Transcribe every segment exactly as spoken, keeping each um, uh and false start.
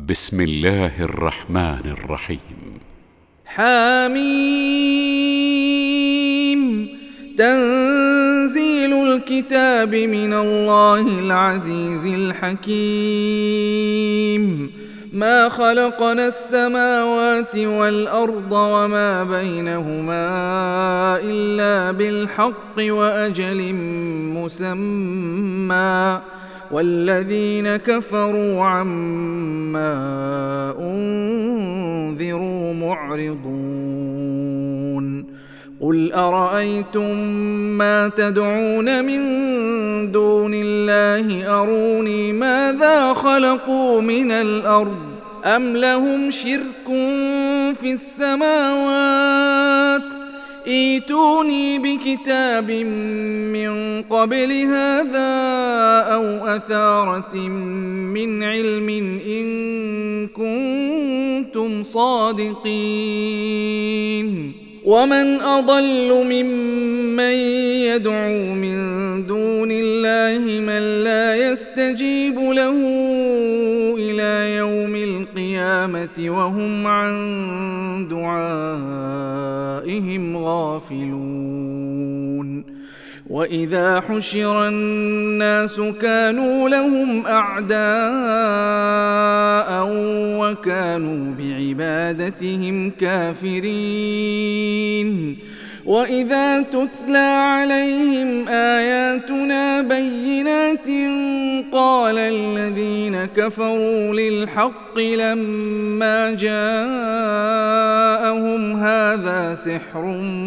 بسم الله الرحمن الرحيم. حميم. تنزيل الكتاب من الله العزيز الحكيم. ما خلقنا السماوات والأرض وما بينهما إلا بالحق وأجل مسمى، والذين كفروا عما أنذروا معرضون. قل أرأيتم ما تدعون من دون الله أروني ماذا خلقوا من الأرض أم لهم شرك في السماوات ائتوني بكتاب من قبل هذا أو أثارة من علم إن كنتم صادقين. ومن أضل ممن يدعو من دون الله من لا يستجيب له إلى يوم القيامة وهم عن دعائهم غافلون. وإذا حشر الناس كانوا لهم أعداء وكانوا بعبادتهم كافرين. وإذا تتلى عليهم آياتنا بينات قال الذين كفروا للحق لما جاءهم هذا سحر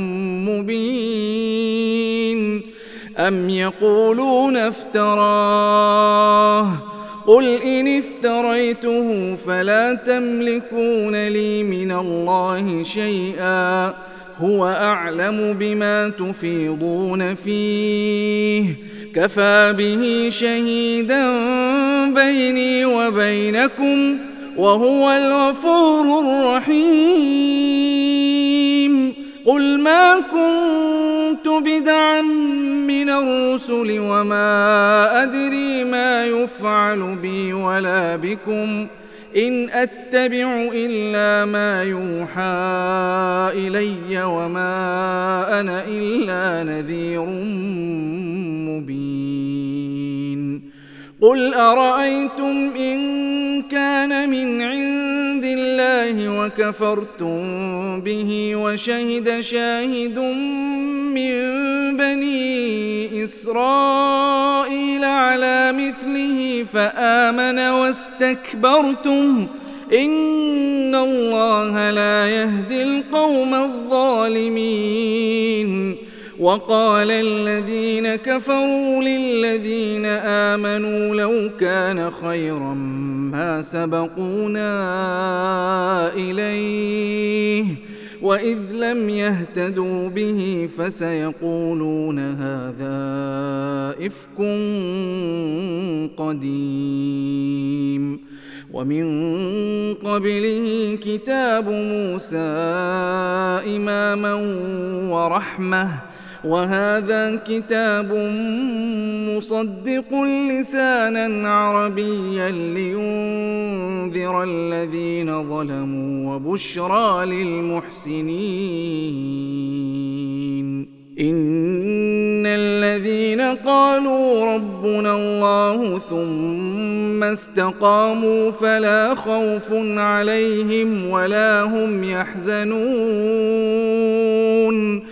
مبين أم يقولون افتراه قل إن افتريته فلا تملكون لي من الله شيئا هو أعلم بما تفيضون فيه كفى به شهيدا بيني وبينكم وهو الغفور الرحيم. قل ما كنت بدعا من الرسل وما أدري ما يفعل بي ولا بكم إن أتبع إلا ما يوحى إلي وما أنا إلا نذير مبين. قل أرأيتم إن كان من عند الله وكفرتم به وشهد شاهد من بني إسرائيل على مثله فآمن واستكبرتم إن الله لا يهدي القوم الظالمين. وقال الذين كفروا للذين آمنوا لو كان خيرا ما سبقونا إليه وإذ لم يهتدوا به فسيقولون هذا إفك قديم. ومن قبله كتاب موسى إماما ورحمة وهذا كتاب مصدق لسانا عربيا لينذر الذين ظلموا وبشرى للمحسنين. إن الذين قالوا ربنا الله ثم استقاموا فلا خوف عليهم ولا هم يحزنون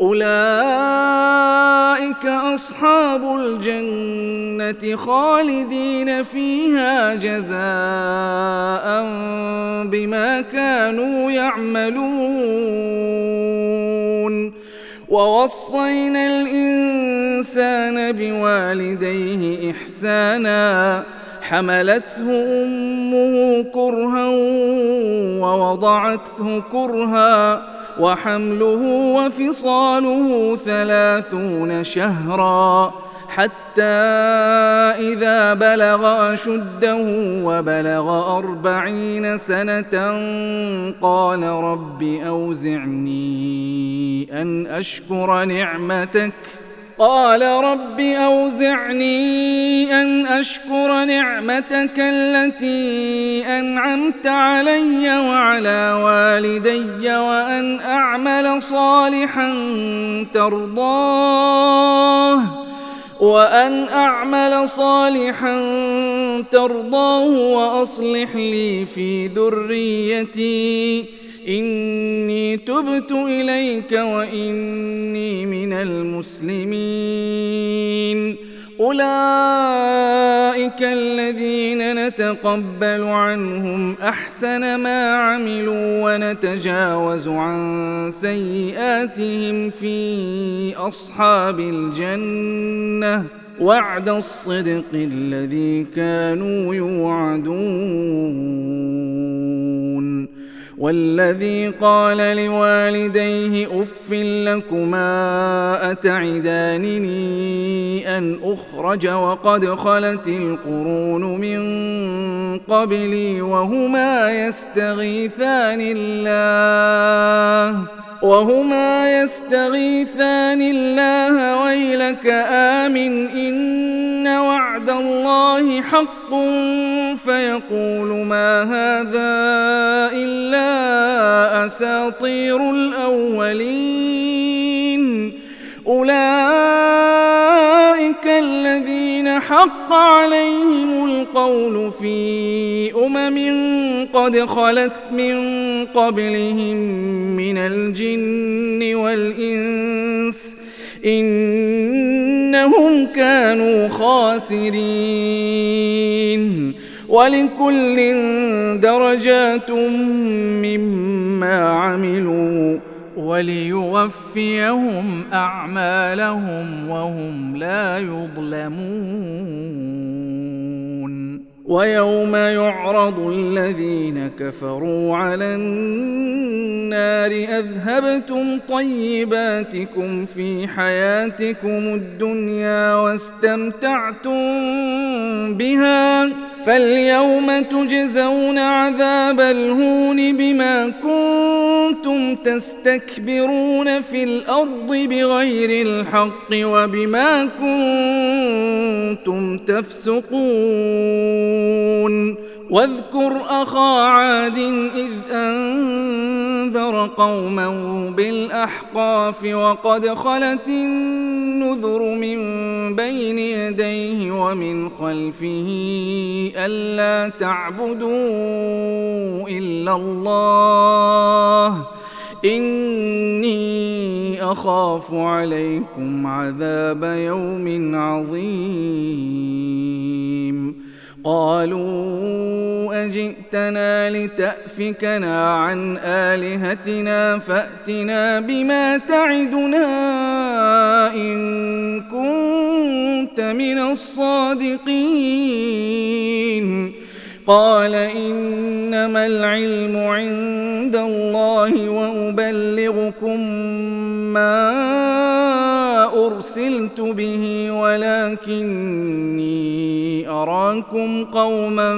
أولئك أصحاب الجنة خالدين فيها جزاء بما كانوا يعملون. ووصينا الإنسان بوالديه إحسانا حملته أمه كرها ووضعته كرها وحمله وفصاله ثلاثون شهرا حتى إذا بلغ أشده وبلغ أربعين سنة قال رب أوزعني أن أشكر نعمتك قال رب أوزعني أن أشكر نعمتك التي أنعمت علي وعلى والدي وأن أعمل صالحا ترضاه وأن أعمل صالحا ترضاه وأصلح لي في ذريتي إني تبت إليك وإني من المسلمين أولئك الذين نتقبل عنهم أحسن ما عملوا ونتجاوز عن سيئاتهم في أصحاب الجنة وعد الصدق الذي كانوا يوعدون والذي قال لوالديه أف لكما أتعدانني أن أخرج وقد خلت القرون من قبلي وهما يستغيثان الله وهما يستغيثان الله ويلك آمن إن وعد الله حق فيقول ما هذا إلا أساطير الأولين أولئك الذين حق عليهم القول في أمم قد خلت من قبلهم من الجن والإنس إنهم كانوا خاسرين ولكل درجات مما عملوا وليوفيهم أعمالهم وهم لا يظلمون ويوم يعرض الذين كفروا على النار أذهبتم طيباتكم في حياتكم الدنيا واستمتعتم بها فاليوم تجزون عذاب الهون بما كنتم تستكبرون في الأرض بغير الحق وبما كنتم تفسقون واذكر أخا عاد إذ أنذر قومه بالأحقاف وقد خلت النذر من بين يديه ومن خلفه ألا تعبدوا إلا الله إني أخاف عليكم عذاب يوم عظيم قالوا أجئتنا لتأفكنا عن آلهتنا فأتنا بما تعدنا إن كنت من الصادقين قال إنما العلم عند الله وأبلغكم ما أرسلت به ولكني أراكم قوما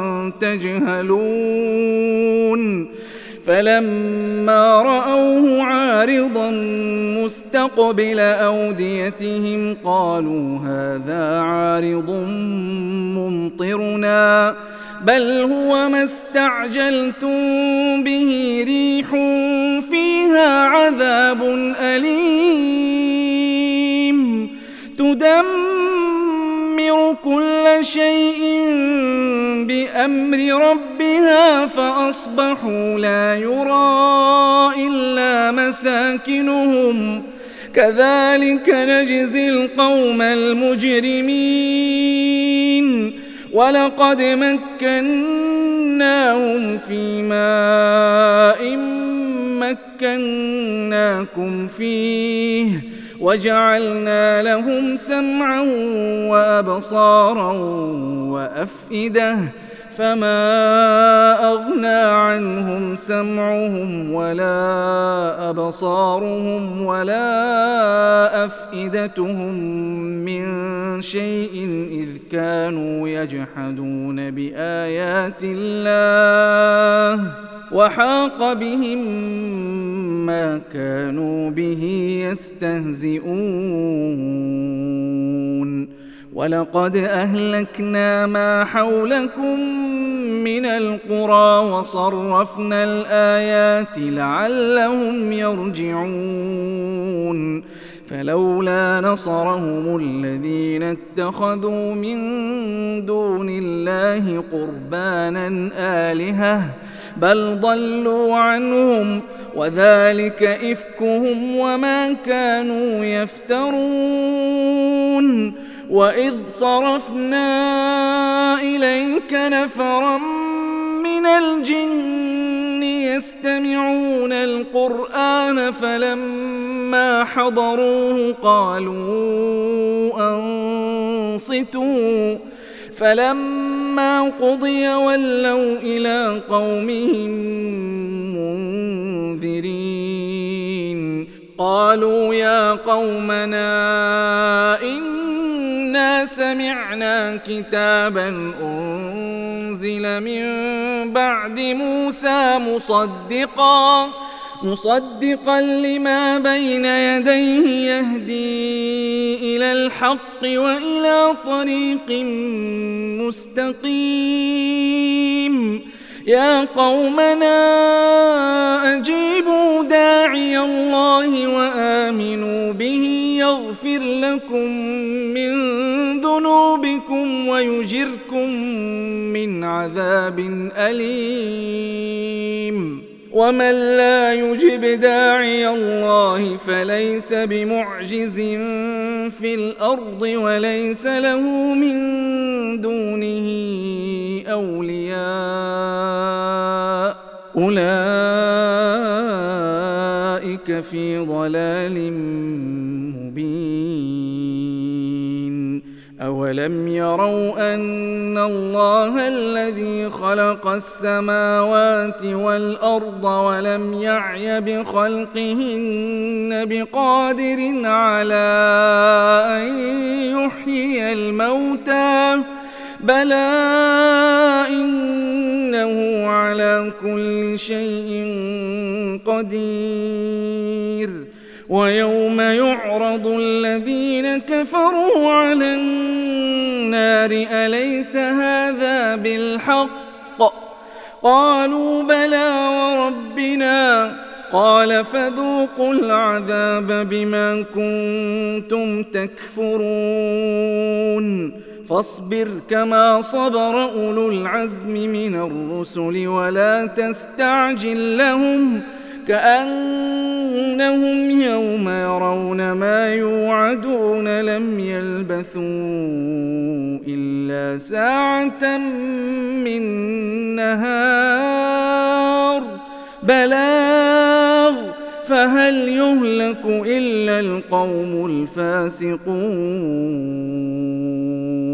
تجهلون فلما رأوه عارضا مستقبل أوديتهم قالوا هذا عارض ممطرنا بل هو ما استعجلتم به ريح فيها عذاب أليم تدمر كل شيء بأمر ربها فأصبحوا لا يرى إلا مساكنهم كذلك نجزي القوم المجرمين ولقد مكناهم في ماء مكناكم فيه وجعلنا لهم سمعا وأبصارا وأفئدة فما أغنى عنهم سمعهم ولا أبصارهم ولا أفئدتهم من شيء إذ كانوا يجحدون بآيات الله وحاق بهم ما كانوا به يستهزئون ولقد أهلكنا ما حولكم من القرى وصرفنا الآيات لعلهم يرجعون فلولا نصرهم الذين اتخذوا من دون الله قربانا آلهة بل ضلوا عنهم وذلك إفكهم وما كانوا يفترون وإذ صرفنا إليك نفرا من الجن يستمعون القرآن فلما حضروه قالوا أنصتوا فلما قضي ولوا إلى قومهم منذرين قالوا يا قومنا إنا سمعنا كتابا أنزل من بعد موسى مصدقا مصدقا لما بين يديه يهدي إلى الحق وإلى طريق مستقيم يا قومنا أجيبوا داعي الله وآمنوا به يغفر لكم من ذنوبكم ويجركم من عذاب أليم ومن لا يجب داعي الله فليس بمعجز في الأرض وليس له من دونه أولياء أولئك في ضلال مبين أولم يروا أن الله الذي خلق السماوات والأرض ولم يعي بخلقهن بقادر على أن يحيي الموتى بلى إنه على كل شيء قدير ويوم يعرض الذين كفروا على النار أليس هذا بالحق قالوا بلى وربنا قال فذوقوا العذاب بما كنتم تكفرون فاصبر كما صبر أولو العزم من الرسل ولا تستعجل لهم كأنهم يوم يرون ما يوعدون لم يلبثوا إلا ساعة من نهار بلاغ فهل يهلك إلا القوم الفاسقون